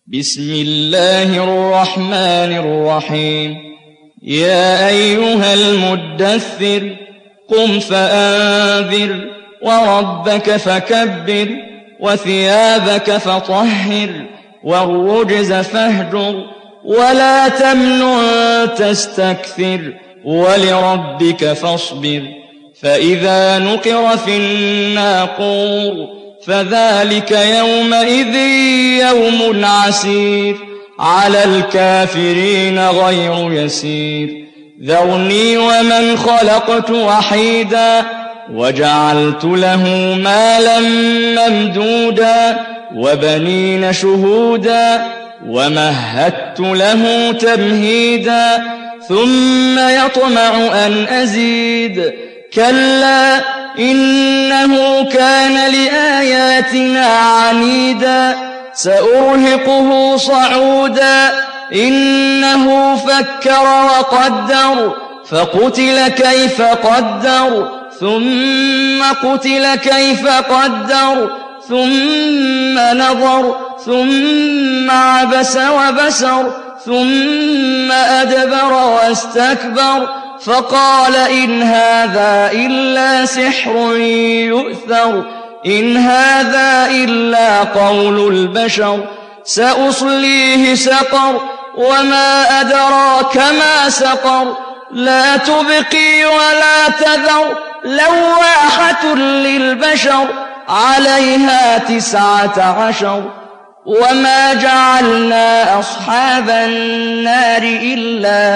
بسم الله الرحمن الرحيم يا أيها المدثر قم فأنذر وربك فكبر وثيابك فطهر والرجز فاهجر ولا تمنن تستكثر ولربك فاصبر فإذا نقر في الناقور فذلك يومئذ يوم عسير على الكافرين غير يسير ذرني ومن خلقت وحيدا وجعلت له مالا ممدودا وبنين شهودا ومهدت له تمهيدا ثم يطمع أن أزيد كلا إنه كان لآياتنا عنيدا سأرهقه صعودا إنه فكر وقدر فقتل كيف قدر ثم قتل كيف قدر ثم نظر ثم عبس وبسر ثم أدبر واستكبر فقال إن هذا إلا سحر يؤثر إن هذا إلا قول البشر سأصليه سقر وما أدراك ما سقر لا تبقي ولا تذر لواحة للبشر عليها 19 وما جعلنا أصحاب النار إلا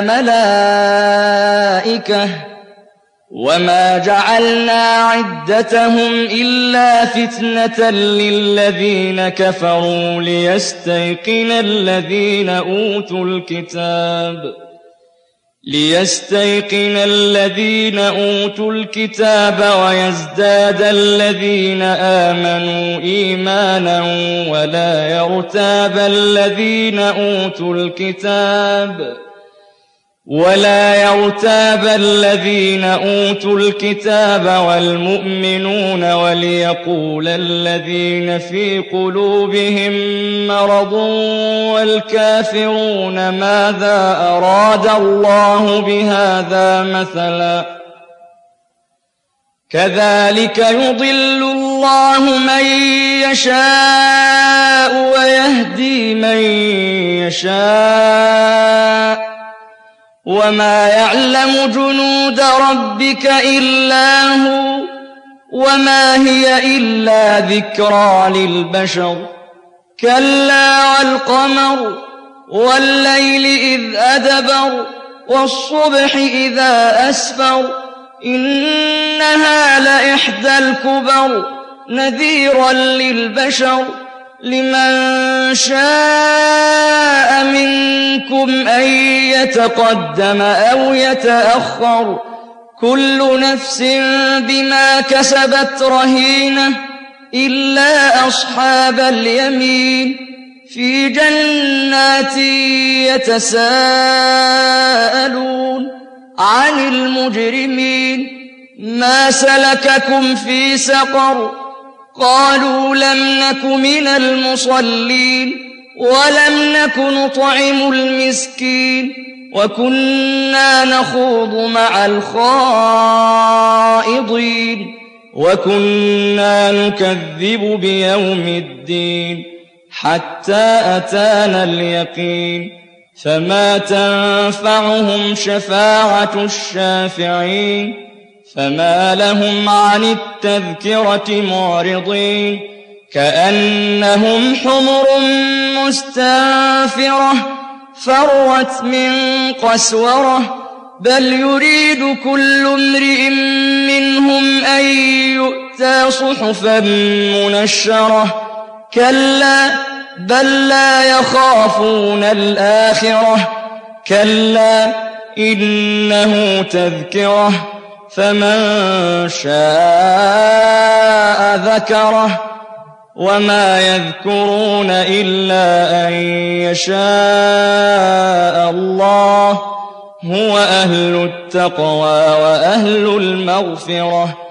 ملائكة وما جعلنا عدتهم إلا فتنة للذين كفروا ليستيقن الذين أوتوا الكتاب ويزداد الذين آمنوا إيمانا ولا يرتاب الذين أوتوا الكتاب والمؤمنون وليقول الذين في قلوبهم مرض والكافرون ماذا أراد الله بهذا مثلا كذلك يضل الله من يشاء ويهدي من يشاء وما يعلم جنود ربك إلا هو وما هي إلا ذكرى للبشر كلا والقمر والليل إذ أدبر والصبح إذا أسفر إنها لإحدى الكبر نذيرا للبشر لمن شاء منكم أن يتقدم أو يتأخر كل نفس بما كسبت رهينة إلا أصحاب اليمين في جنات يتساءلون عن المجرمين ما سلككم في سقر قالوا لم نك من المصلين ولم نك نطعم المسكين وكنا نخوض مع الخائضين وكنا نكذب بيوم الدين حتى أتانا اليقين فما تنفعهم شفاعة الشافعين فما لهم عن التذكرة معرضين كأنهم حمر مستنفرة فرت من قسورة بل يريد كل امرئ منهم أن يؤتى صحفا منشرة كلا بل لا يخافون الآخرة كلا إنه تذكرة فمن شاء ذكره وما يذكرون إلا أن يشاء الله هو أهل التقوى وأهل المغفرة